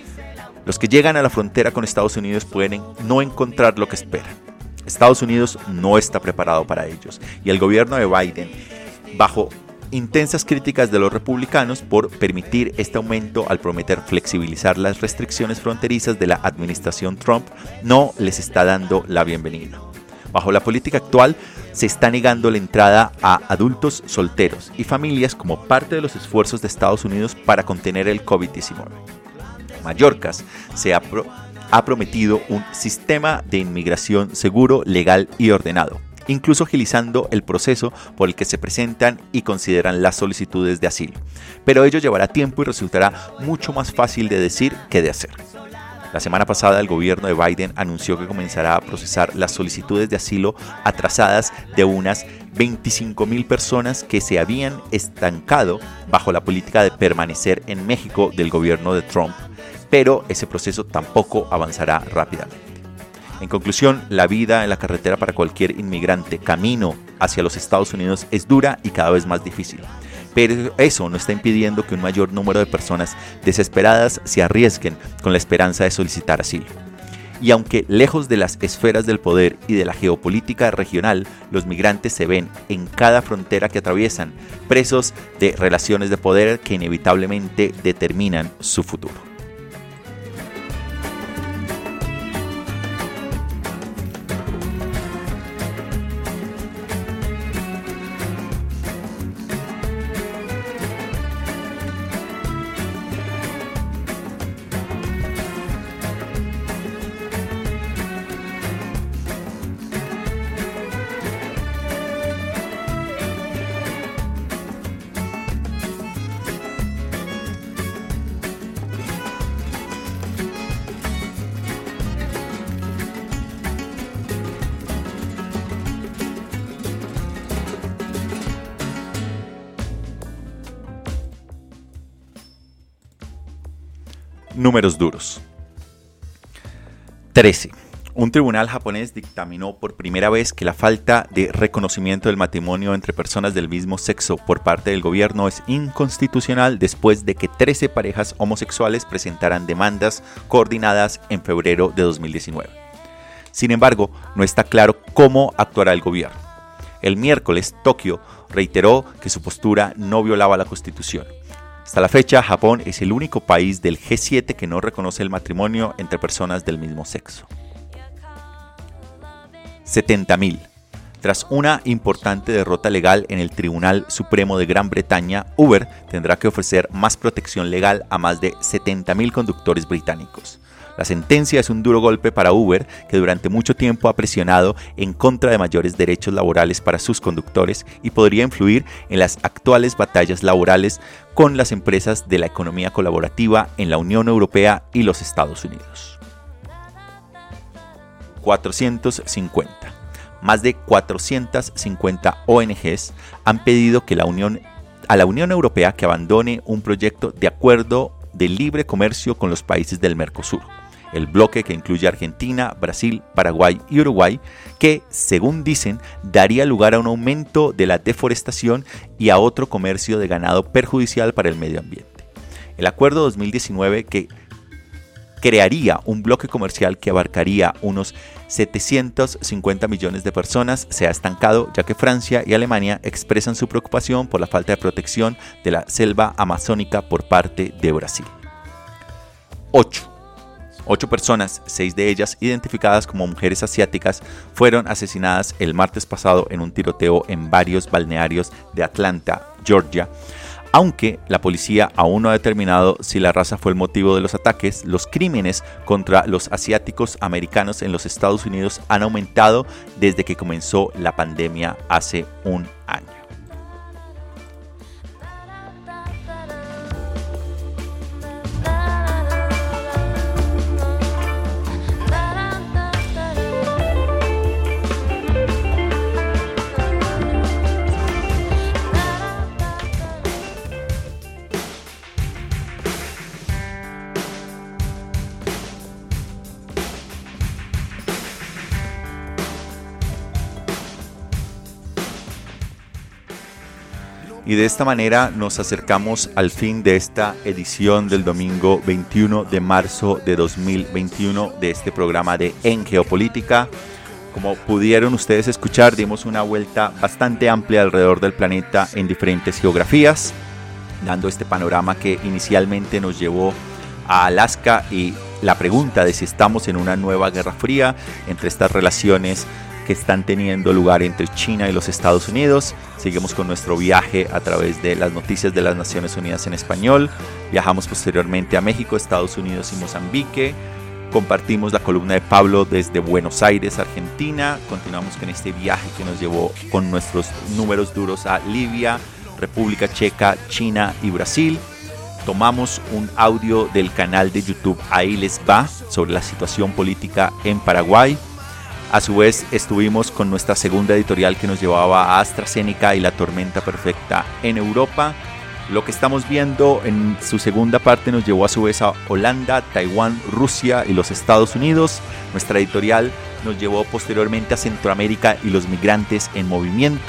Los que llegan a la frontera con Estados Unidos pueden no encontrar lo que esperan. Estados Unidos no está preparado para ellos y el gobierno de Biden, bajo intensas críticas de los republicanos por permitir este aumento al prometer flexibilizar las restricciones fronterizas de la administración Trump, no les está dando la bienvenida. Bajo la política actual, se está negando la entrada a adultos solteros y familias como parte de los esfuerzos de Estados Unidos para contener el COVID diecinueve. Mayorkas se ha, pro- ha prometido un sistema de inmigración seguro, legal y ordenado, incluso agilizando el proceso por el que se presentan y consideran las solicitudes de asilo. Pero ello llevará tiempo y resultará mucho más fácil de decir que de hacer. La semana pasada el gobierno de Biden anunció que comenzará a procesar las solicitudes de asilo atrasadas de unas veinticinco mil personas que se habían estancado bajo la política de permanecer en México del gobierno de Trump, pero ese proceso tampoco avanzará rápidamente. En conclusión, la vida en la carretera para cualquier inmigrante camino hacia los Estados Unidos es dura y cada vez más difícil. pero eso no está impidiendo que un mayor número de personas desesperadas se arriesguen con la esperanza de solicitar asilo. Y aunque lejos de las esferas del poder y de la geopolítica regional, los migrantes se ven en cada frontera que atraviesan, presos de relaciones de poder que inevitablemente determinan su futuro. Números duros. trece. Un tribunal japonés dictaminó por primera vez que la falta de reconocimiento del matrimonio entre personas del mismo sexo por parte del gobierno es inconstitucional después de que trece parejas homosexuales presentaran demandas coordinadas en febrero de dos mil diecinueve. Sin embargo, no está claro cómo actuará el gobierno. El miércoles, Tokio reiteró que su postura no violaba la Constitución. Hasta la fecha, Japón es el único país del G siete que no reconoce el matrimonio entre personas del mismo sexo. setenta mil. Tras una importante derrota legal en el Tribunal Supremo de Gran Bretaña, Uber tendrá que ofrecer más protección legal a más de setenta mil conductores británicos. La sentencia es un duro golpe para Uber, que durante mucho tiempo ha presionado en contra de mayores derechos laborales para sus conductores y podría influir en las actuales batallas laborales con las empresas de la economía colaborativa en la Unión Europea y los Estados Unidos. cuatrocientos cincuenta. Más de cuatrocientas cincuenta O N Ges han pedido que la Unión, a la Unión Europea que abandone un proyecto de acuerdo de libre comercio con los países del Mercosur, el bloque que incluye Argentina, Brasil, Paraguay y Uruguay, que, según dicen, daría lugar a un aumento de la deforestación y a otro comercio de ganado perjudicial para el medio ambiente. El acuerdo dos mil diecinueve, que crearía un bloque comercial que abarcaría unos setecientos cincuenta millones de personas, se ha estancado, ya que Francia y Alemania expresan su preocupación por la falta de protección de la selva amazónica por parte de Brasil. ocho. Ocho personas, seis de ellas identificadas como mujeres asiáticas, fueron asesinadas el martes pasado en un tiroteo en varios balnearios de Atlanta, Georgia. Aunque la policía aún no ha determinado si la raza fue el motivo de los ataques, los crímenes contra los asiáticos americanos en los Estados Unidos han aumentado desde que comenzó la pandemia hace un año. Y de esta manera nos acercamos al fin de esta edición del domingo veintiuno de marzo de dos mil veintiuno de este programa de En Geopolítica. Como pudieron ustedes escuchar, dimos una vuelta bastante amplia alrededor del planeta en diferentes geografías, dando este panorama que inicialmente nos llevó a Alaska y la pregunta de si estamos en una nueva guerra fría entre estas relaciones que están teniendo lugar entre China y los Estados Unidos. Seguimos con nuestro viaje a través de las noticias de las Naciones Unidas en español. Viajamos posteriormente a México, Estados Unidos y Mozambique. Compartimos la columna de Pablo desde Buenos Aires, Argentina. Continuamos con este viaje que nos llevó con nuestros números duros a Libia, República Checa, China y Brasil. Tomamos un audio del canal de YouTube Ahí Les Va sobre la situación política en Paraguay. A su vez estuvimos con nuestra segunda editorial que nos llevaba a AstraZeneca y la tormenta perfecta en Europa. Lo que estamos viendo en su segunda parte nos llevó a su vez a Holanda, Taiwán, Rusia y los Estados Unidos. Nuestra editorial nos llevó posteriormente a Centroamérica y los migrantes en movimiento.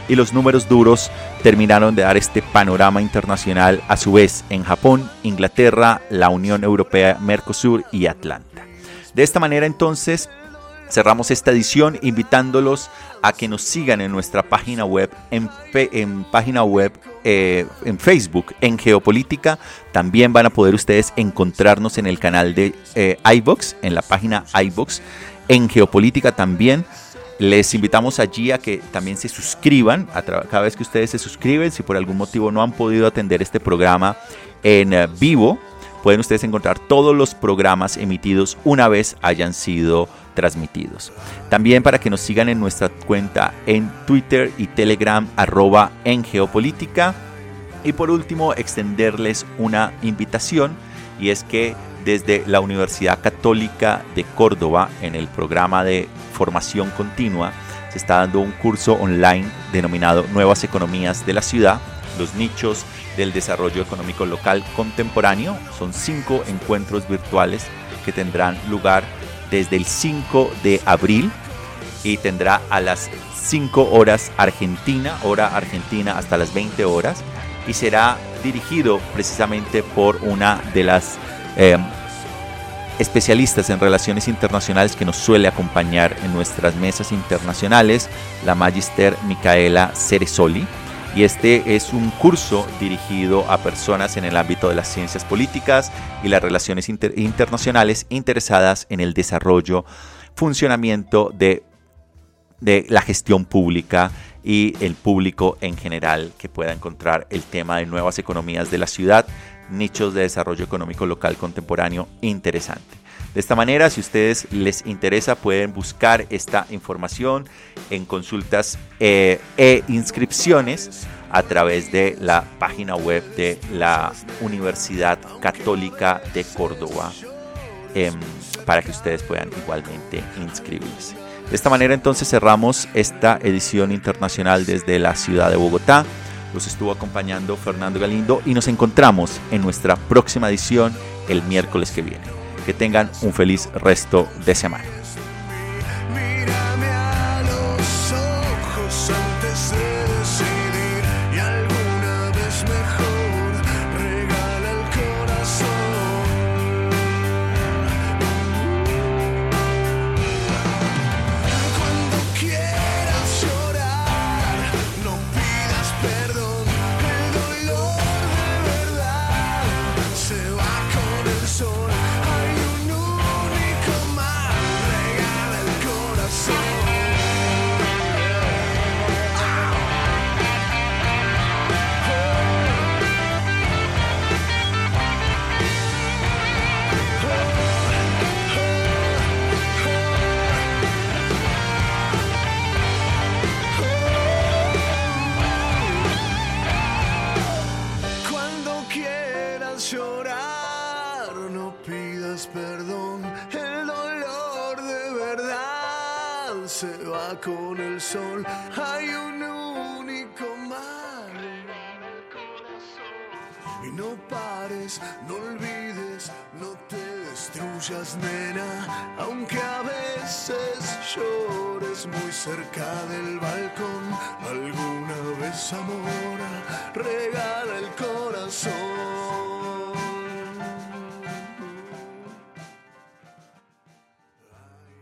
y los números duros terminaron de dar este panorama internacional a su vez en Japón, Inglaterra, la Unión Europea, Mercosur y Atlanta. De esta manera entonces cerramos esta edición invitándolos a que nos sigan en nuestra página web, en, en página web, eh, en Facebook, en Geopolítica. También van a poder ustedes encontrarnos en el canal de eh, iVoox, en la página iVoox, en Geopolítica también. Les invitamos allí a que también se suscriban. A cada vez que ustedes se suscriben, si por algún motivo no han podido atender este programa en uh, vivo, pueden ustedes encontrar todos los programas emitidos una vez hayan sido transmitidos. También para que nos sigan en nuestra cuenta en Twitter y Telegram, arroba en Geopolítica. Y por último, extenderles una invitación, y es que desde la Universidad Católica de Córdoba, en el programa de formación continua, se está dando un curso online denominado Nuevas Economías de la Ciudad, los nichos del desarrollo económico local contemporáneo. Son cinco encuentros virtuales que tendrán lugar desde el cinco de abril y tendrá a las cinco horas Argentina, hora Argentina hasta las veinte horas, y será dirigido precisamente por una de las eh, especialistas en relaciones internacionales que nos suele acompañar en nuestras mesas internacionales, la Magister Micaela Ceresoli. Y este es un curso dirigido a personas en el ámbito de las ciencias políticas y las relaciones inter- internacionales interesadas en el desarrollo, funcionamiento de, de la gestión pública y el público en general, que pueda encontrar el tema de nuevas economías de la ciudad, nichos de desarrollo económico local contemporáneo interesante. De esta manera, si a ustedes les interesa, pueden buscar esta información en consultas eh, e inscripciones a través de la página web de la Universidad Católica de Córdoba, eh, para que ustedes puedan igualmente inscribirse. De esta manera entonces cerramos esta edición internacional desde la ciudad de Bogotá. Los estuvo acompañando Fernando Galindo y nos encontramos en nuestra próxima edición el miércoles que viene. Que tengan un feliz resto de semana. Mírame a los ojos antes de decidir, y alguna vez mejor regala el corazón. Cuando quieras llorar, no pidas perdón. El dolor de verdad se va con el sol. Llorar, no pidas perdón. El dolor de verdad se va con el sol. Hay un único mar. Y no pares, no olvides, no te destruyas, nena. Aunque a veces llores muy cerca del balcón, alguna vez, amor, regala el corazón.